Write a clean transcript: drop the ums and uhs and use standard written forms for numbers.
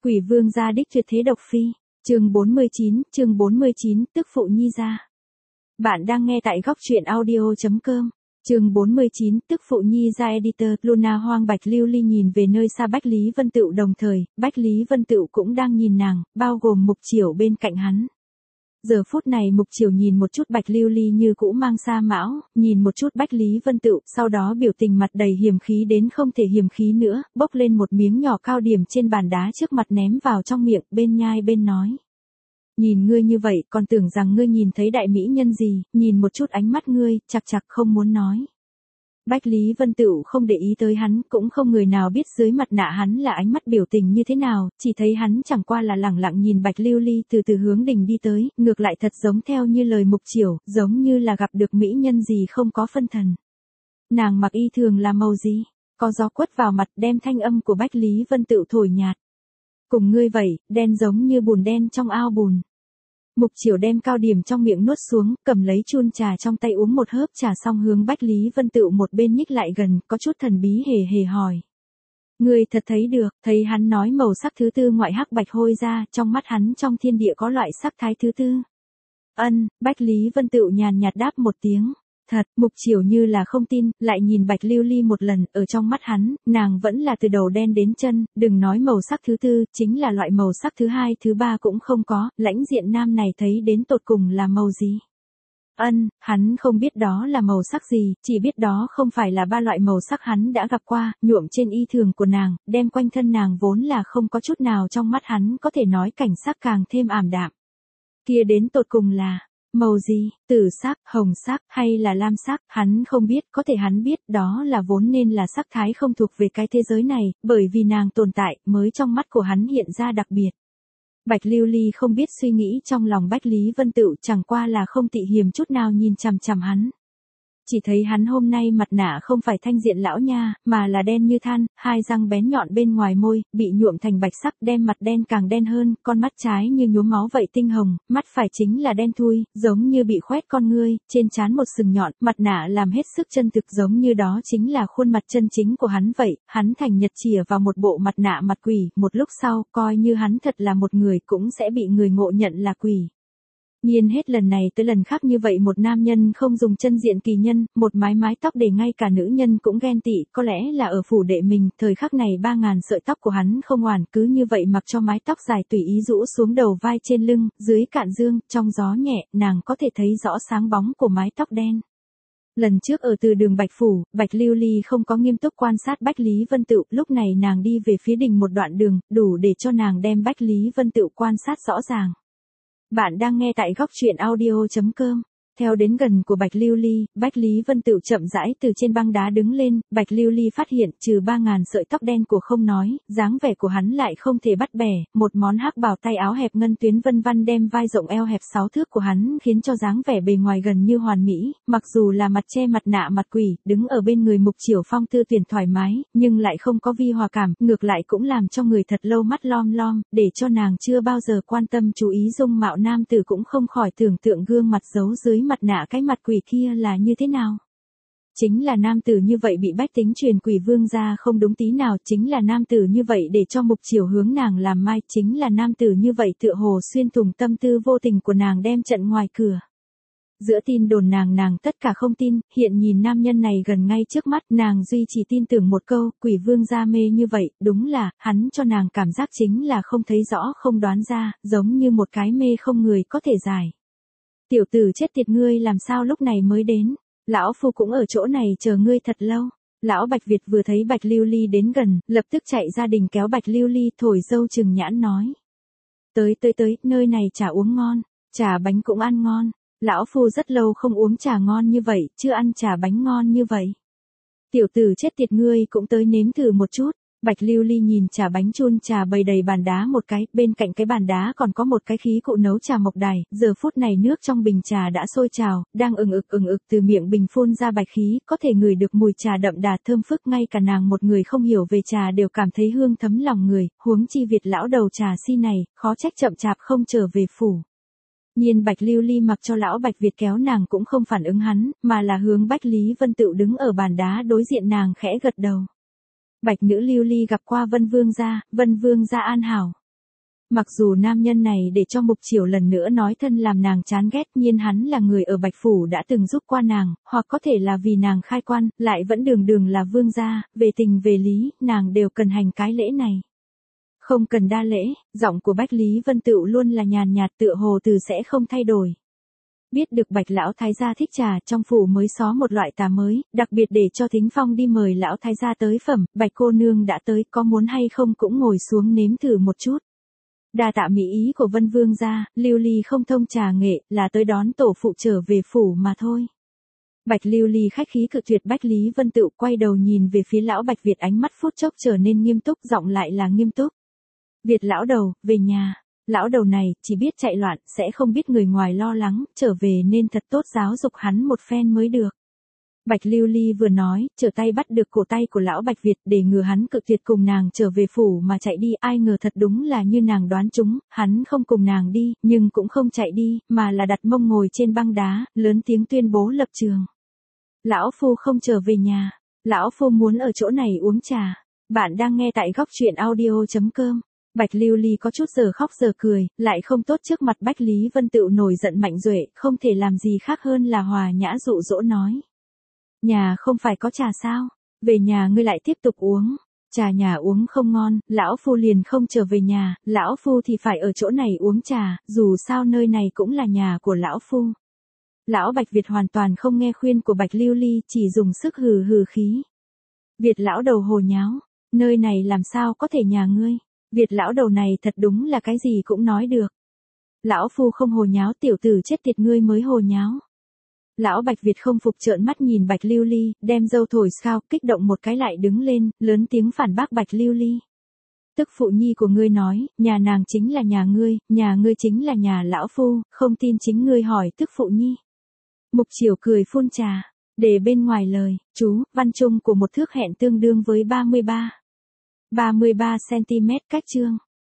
Quỷ vương gia đích tuyệt thế độc phi. Chương 49, tức phụ nhi gia. Bạn đang nghe tại góc truyện audio.com. Chương 49, tức phụ nhi gia editor. Luna Hoang Bạch Lưu Ly nhìn về nơi xa Bách Lý Vân Tựu, đồng thời, Bách Lý Vân Tựu cũng đang nhìn nàng, bao gồm Mục Chiểu bên cạnh hắn. Giờ phút này Mục Chiểu nhìn một chút Bạch Lưu Ly như cũ mang sa mão, nhìn một chút Bách Lý Vân Tựu, sau đó biểu tình mặt đầy hiềm khí đến không thể hiềm khí nữa, bốc lên một miếng nhỏ cao điểm trên bàn đá trước mặt ném vào trong miệng, bên nhai bên nói. Nhìn ngươi như vậy, còn tưởng rằng ngươi nhìn thấy đại mỹ nhân gì, nhìn một chút ánh mắt ngươi, chạc không muốn nói. Bách Lý Vân Tựu không để ý tới hắn, cũng không người nào biết dưới mặt nạ hắn là ánh mắt biểu tình như thế nào, chỉ thấy hắn chẳng qua là lẳng lặng nhìn Bạch Lưu Ly từ từ hướng đỉnh đi tới, ngược lại thật giống theo như lời Mục Chiểu, giống như là gặp được mỹ nhân gì không có phân thần. Nàng mặc y thường là màu gì? Có gió quất vào mặt đem thanh âm của Bách Lý Vân Tựu thổi nhạt. Cùng ngươi vậy, đen giống như bùn đen trong ao bùn. Mục Chiểu đem cao điểm trong miệng nuốt xuống, cầm lấy chun trà trong tay uống một hớp trà xong hướng Bách Lý Vân Tựu một bên nhích lại gần, có chút thần bí hề hỏi. Ngươi thật thấy được, thấy hắn nói màu sắc thứ tư ngoại hắc bạch hôi ra, trong mắt hắn trong thiên địa có loại sắc thái thứ tư. Bách Lý Vân Tựu nhàn nhạt đáp một tiếng. Thật, Mục Chiểu như là không tin, lại nhìn Bạch Lưu Ly một lần, ở trong mắt hắn, nàng vẫn là từ đầu đen đến chân, đừng nói màu sắc thứ tư, chính là loại màu sắc thứ hai, thứ ba cũng không có, lãnh diện nam này thấy đến tột cùng là màu gì. Hắn không biết đó là màu sắc gì, chỉ biết đó không phải là ba loại màu sắc hắn đã gặp qua, nhuộm trên y thường của nàng, đem quanh thân nàng vốn là không có chút nào trong mắt hắn có thể nói cảnh sắc càng thêm ảm đạm. Kia đến tột cùng là màu gì, tử sắc, hồng sắc, hay là lam sắc, hắn không biết, có thể hắn biết, đó là vốn nên là sắc thái không thuộc về cái thế giới này, bởi vì nàng tồn tại, mới trong mắt của hắn hiện ra đặc biệt. Bạch Lưu Ly không biết suy nghĩ trong lòng Bách Lý Vân Tựu, chẳng qua là không tị hiềm chút nào nhìn chằm chằm hắn. Chỉ thấy hắn hôm nay mặt nạ không phải thanh diện lão nha, mà là đen như than, hai răng bén nhọn bên ngoài môi, bị nhuộm thành bạch sắc, đem mặt đen càng đen hơn, con mắt trái như nhuốm máu vậy tinh hồng, mắt phải chính là đen thui, giống như bị khoét con ngươi, trên trán một sừng nhọn, mặt nạ làm hết sức chân thực giống như đó chính là khuôn mặt chân chính của hắn vậy, hắn thành nhật chìa vào một bộ mặt nạ mặt quỷ, một lúc sau, coi như hắn thật là một người cũng sẽ bị người ngộ nhận là quỷ. Nhiên hết lần này tới lần khác như vậy một nam nhân không dùng chân diện kỳ nhân, một mái tóc để ngay cả nữ nhân cũng ghen tị, có lẽ là ở phủ đệ mình, thời khắc này 3.000 sợi tóc của hắn không oản cứ như vậy mặc cho mái tóc dài tùy ý rũ xuống đầu vai trên lưng, dưới cạn dương, trong gió nhẹ, nàng có thể thấy rõ sáng bóng của mái tóc đen. Lần trước ở từ đường Bạch Phủ, Bạch Lưu Ly không có nghiêm túc quan sát Bách Lý Vân Tựu, lúc này nàng đi về phía đình một đoạn đường, đủ để cho nàng đem Bách Lý Vân Tựu quan sát rõ ràng. Bạn đang nghe tại góc truyện audio.com. Theo đến gần của Bạch Lưu Ly, Bách Lý Vân Tựu chậm rãi từ trên băng đá đứng lên, Bạch Lưu Ly phát hiện trừ 3.000 sợi tóc đen của không nói, dáng vẻ của hắn lại không thể bắt bẻ, một món hắc bào tay áo hẹp ngân tuyến vân vân đem vai rộng eo hẹp 6 thước của hắn khiến cho dáng vẻ bề ngoài gần như hoàn mỹ, mặc dù là mặt che mặt nạ mặt quỷ, đứng ở bên người Mục Chiểu phong tư tuyển thoải mái, nhưng lại không có vi hòa cảm, ngược lại cũng làm cho người thật lâu mắt lom lom, để cho nàng chưa bao giờ quan tâm chú ý dung mạo nam tử cũng không khỏi tưởng tượng gương mặt giấu dưới mặt nạ cái mặt quỷ kia là như thế nào. Chính là nam tử như vậy bị bách tính truyền quỷ vương ra không đúng tí nào, chính là nam tử như vậy để cho Mục Chiểu hướng nàng làm mai, chính là nam tử như vậy tựa hồ xuyên thủng tâm tư vô tình của nàng đem trận ngoài cửa. Giữa tin đồn nàng tất cả không tin, hiện nhìn nam nhân này gần ngay trước mắt, nàng duy chỉ tin tưởng một câu, quỷ vương ra mê như vậy, đúng là, hắn cho nàng cảm giác chính là không thấy rõ không đoán ra, giống như một cái mê không người có thể giải. Tiểu tử chết tiệt ngươi làm sao lúc này mới đến, lão phu cũng ở chỗ này chờ ngươi thật lâu. Lão Bạch Việt vừa thấy Bạch Lưu Ly đến gần, lập tức chạy ra đình kéo Bạch Lưu Ly thổi dâu chừng nhãn nói. Tới, nơi này trà uống ngon, trà bánh cũng ăn ngon, lão phu rất lâu không uống trà ngon như vậy, chưa ăn trà bánh ngon như vậy. Tiểu tử chết tiệt ngươi cũng tới nếm thử một chút. Bạch Lưu Ly nhìn trà bánh chun trà bày đầy bàn đá một cái, bên cạnh cái bàn đá còn có một cái khí cụ nấu trà mộc đài, giờ phút này nước trong bình trà đã sôi trào, đang ừng ực từ miệng bình phun ra bạch khí, có thể ngửi được mùi trà đậm đà thơm phức, ngay cả nàng một người không hiểu về trà đều cảm thấy hương thấm lòng người, huống chi Việt lão đầu trà si này, khó trách chậm chạp không trở về phủ. Nhiên Bạch Lưu Ly mặc cho lão Bạch Việt kéo nàng cũng không phản ứng hắn, mà là hướng Bách Lý Vân Tựu đứng ở bàn đá đối diện nàng khẽ gật đầu. Bạch nữ Lưu Ly gặp qua Vân Vương gia an hảo. Mặc dù nam nhân này để cho Mục Chiểu lần nữa nói thân làm nàng chán ghét, nhiên hắn là người ở Bạch Phủ đã từng giúp qua nàng, hoặc có thể là vì nàng khai quan, lại vẫn đường đường là vương gia, về tình về lý, nàng đều cần hành cái lễ này. Không cần đa lễ, giọng của Bách Lý Vân Tựu luôn là nhàn nhạt tựa hồ từ sẽ không thay đổi. Biết được Bạch lão thái gia thích trà, trong phủ mới xó một loại trà mới, đặc biệt để cho Thính Phong đi mời lão thái gia tới phẩm, Bạch cô nương đã tới, có muốn hay không cũng ngồi xuống nếm thử một chút. Đa tạ mỹ ý của Vân Vương gia, Lưu Ly không thông trà nghệ, là tới đón tổ phụ trở về phủ mà thôi. Bạch Lưu Ly khách khí cự tuyệt. Bách Lý Vân Tựu quay đầu nhìn về phía lão Bạch Việt, ánh mắt phút chốc trở nên nghiêm túc, giọng lại là nghiêm túc. Việt lão đầu, về nhà. Lão đầu này, chỉ biết chạy loạn, sẽ không biết người ngoài lo lắng, trở về nên thật tốt giáo dục hắn một phen mới được. Bạch Lưu Ly vừa nói, trở tay bắt được cổ tay của lão Bạch Việt để ngừa hắn cự tuyệt cùng nàng trở về phủ mà chạy đi, ai ngờ thật đúng là như nàng đoán chúng, hắn không cùng nàng đi, nhưng cũng không chạy đi, mà là đặt mông ngồi trên băng đá, lớn tiếng tuyên bố lập trường. Lão phu không trở về nhà, lão phu muốn ở chỗ này uống trà. Bạn đang nghe tại góc truyện audio.com. Bạch Lưu Ly có chút giờ khóc giờ cười, lại không tốt trước mặt Bách Lý Vân Tựu nổi giận mạnh duệ, không thể làm gì khác hơn là hòa nhã dụ dỗ nói. Nhà không phải có trà sao? Về nhà ngươi lại tiếp tục uống. Trà nhà uống không ngon, lão phu liền không trở về nhà, lão phu thì phải ở chỗ này uống trà, dù sao nơi này cũng là nhà của lão phu. Lão Bạch Việt hoàn toàn không nghe khuyên của Bạch Lưu Ly, chỉ dùng sức hừ hừ khí. Việt lão đầu hồ nháo, nơi này làm sao có thể nhà ngươi? Việt lão đầu này thật đúng là cái gì cũng nói được. Lão phu không hồ nháo, tiểu tử chết tiệt ngươi mới hồ nháo. Lão Bạch Việt không phục trợn mắt nhìn Bạch Lưu Ly, đem dâu thổi sao, kích động một cái lại đứng lên, lớn tiếng phản bác Bạch Lưu Ly. Tức phụ nhi của ngươi nói, nhà nàng chính là nhà ngươi chính là nhà lão phu, không tin chính ngươi hỏi tức phụ nhi. Mục Chiểu cười phun trà, để bên ngoài lời, chú, văn chung của một thước hẹn tương đương với 33 cm cách chương.